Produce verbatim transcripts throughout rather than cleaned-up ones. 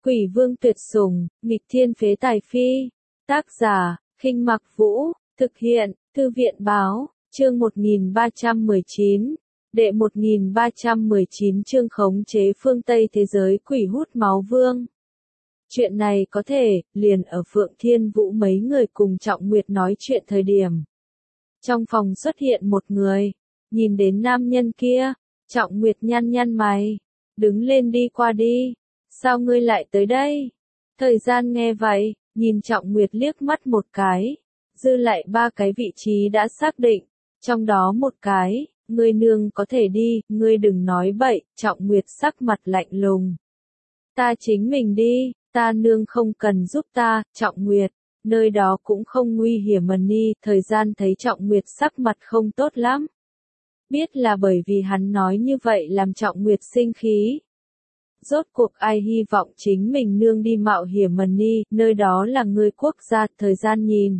Quỷ vương tuyệt sủng, nghịch thiên phế tài phi. Tác giả, Khinh Mặc Vũ, thực hiện, Thư viện báo, chương một nghìn ba trăm mười chín. Đệ một nghìn ba trăm mười chín chương khống chế phương Tây thế giới quỷ hút máu vương. Chuyện này có thể, liền ở Phượng Thiên Vũ mấy người cùng Trọng Nguyệt nói chuyện thời điểm. Trong phòng xuất hiện một người, nhìn đến nam nhân kia, Trọng Nguyệt nhăn nhăn mày, đứng lên đi qua đi, sao ngươi lại tới đây? Thời gian nghe vậy, nhìn Trọng Nguyệt liếc mắt một cái, dư lại ba cái vị trí đã xác định, trong đó một cái, ngươi nương có thể đi, ngươi đừng nói bậy, Trọng Nguyệt sắc mặt lạnh lùng. Ta chính mình đi, ta nương không cần giúp ta, Trọng Nguyệt, nơi đó cũng không nguy hiểm mà ni, thời gian thấy Trọng Nguyệt sắc mặt không tốt lắm. Biết là bởi vì hắn nói như vậy làm Trọng Nguyệt sinh khí. Rốt cuộc ai hy vọng chính mình nương đi mạo hiểm mà ni, nơi đó là ngươi quốc gia, thời gian nhìn.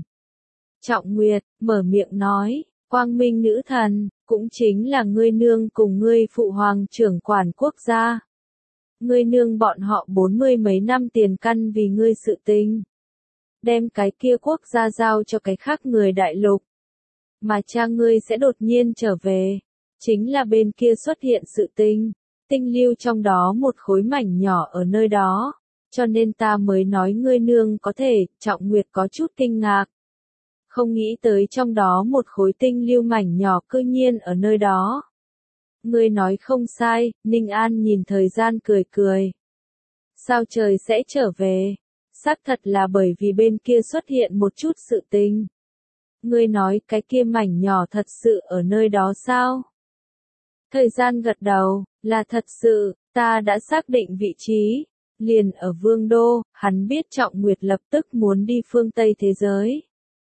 Trọng Nguyệt, mở miệng nói, quang minh nữ thần, cũng chính là ngươi nương cùng ngươi phụ hoàng trưởng quản quốc gia. Ngươi nương bọn họ bốn mươi mấy năm tiền căn vì ngươi sự tình. Đem cái kia quốc gia giao cho cái khác người đại lục. Mà cha ngươi sẽ đột nhiên trở về. Chính là bên kia xuất hiện sự tình. Tinh lưu trong đó một khối mảnh nhỏ ở nơi đó. Cho nên ta mới nói ngươi nương có thể, Trọng Nguyệt có chút kinh ngạc. Không nghĩ tới trong đó một khối tinh lưu mảnh nhỏ cư nhiên ở nơi đó. Ngươi nói không sai, Ninh An nhìn thời gian cười cười. Sao trời sẽ trở về? Xác thật là bởi vì bên kia xuất hiện một chút sự tình. Ngươi nói cái kia mảnh nhỏ thật sự ở nơi đó sao? Thời gian gật đầu, là thật sự, ta đã xác định vị trí. Liền ở Vương Đô, hắn biết Trọng Nguyệt lập tức muốn đi phương Tây thế giới.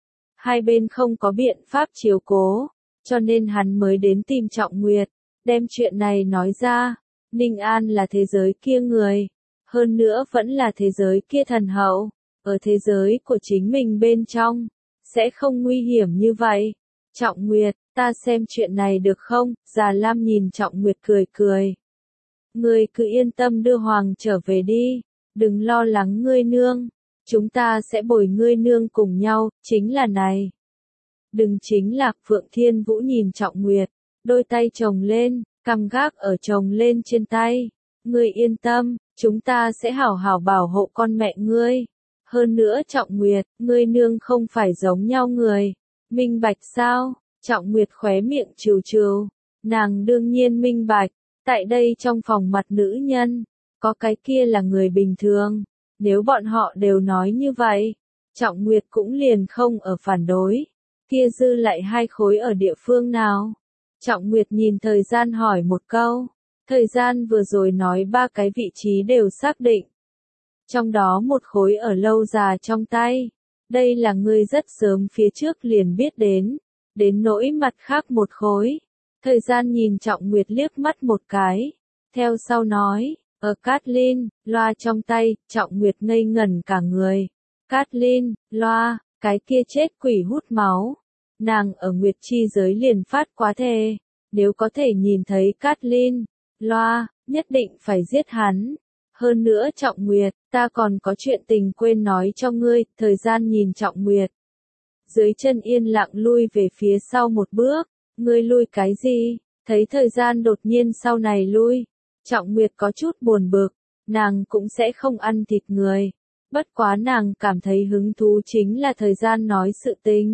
Hai bên không có biện pháp chiếu cố, cho nên hắn mới đến tìm Trọng Nguyệt, đem chuyện này nói ra. Ninh An là thế giới kia người, hơn nữa vẫn là thế giới kia thần hậu, ở thế giới của chính mình bên trong, sẽ không nguy hiểm như vậy. Trọng Nguyệt, ta xem chuyện này được không? Già Lam nhìn Trọng Nguyệt cười cười. Ngươi cứ yên tâm đưa Hoàng trở về đi, đừng lo lắng ngươi nương, chúng ta sẽ bồi ngươi nương cùng nhau, chính là này. Đừng chính là, Phượng Thiên Vũ nhìn Trọng Nguyệt, đôi tay chồng lên, cằm gác ở chồng lên trên tay. Ngươi yên tâm, chúng ta sẽ hảo hảo bảo hộ con mẹ ngươi. Hơn nữa Trọng Nguyệt, ngươi nương không phải giống nhau người. Minh bạch sao? Trọng Nguyệt khóe miệng trừ trừ. Nàng đương nhiên minh bạch. Tại đây trong phòng mặt nữ nhân, có cái kia là người bình thường. Nếu bọn họ đều nói như vậy, Trọng Nguyệt cũng liền không ở phản đối. Kia dư lại hai khối ở địa phương nào? Trọng Nguyệt nhìn thời gian hỏi một câu. Thời gian vừa rồi nói ba cái vị trí đều xác định. Trong đó một khối ở Lâu Già trong tay. Đây là ngươi rất sớm phía trước liền biết đến. Đến nỗi mặt khác một khối. Thời gian nhìn Trọng Nguyệt liếc mắt một cái. Theo sau nói, ở Kathleen, loa trong tay, Trọng Nguyệt ngây ngẩn cả người. Kathleen, loa, cái kia chết quỷ hút máu. Nàng ở Nguyệt chi giới liền phát quá thề. Nếu có thể nhìn thấy Kathleen, loa, nhất định phải giết hắn. Hơn nữa Trọng Nguyệt, ta còn có chuyện tình quên nói cho ngươi, thời gian nhìn Trọng Nguyệt. Dưới chân yên lặng lui về phía sau một bước, ngươi lui cái gì? Thấy thời gian đột nhiên sau này lui. Trọng Nguyệt có chút buồn bực, nàng cũng sẽ không ăn thịt người. Bất quá nàng cảm thấy hứng thú chính là thời gian nói sự tình.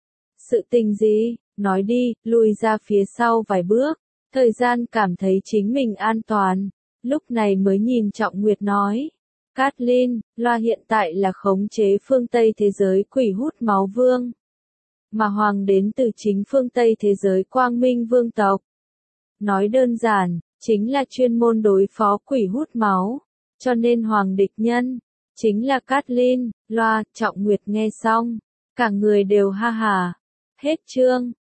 Sự tình gì? Nói đi, lui ra phía sau vài bước. Thời gian cảm thấy chính mình an toàn. Lúc này mới nhìn Trọng Nguyệt nói. Kathleen, loa hiện tại là khống chế phương Tây thế giới quỷ hút máu vương. Mà Hoàng đến từ chính phương Tây thế giới Quang Minh vương tộc. Nói đơn giản, chính là chuyên môn đối phó quỷ hút máu. Cho nên Hoàng địch nhân, chính là Kathleen, loa, Trọng Nguyệt nghe xong. Cả người đều ha hà. Hết chương.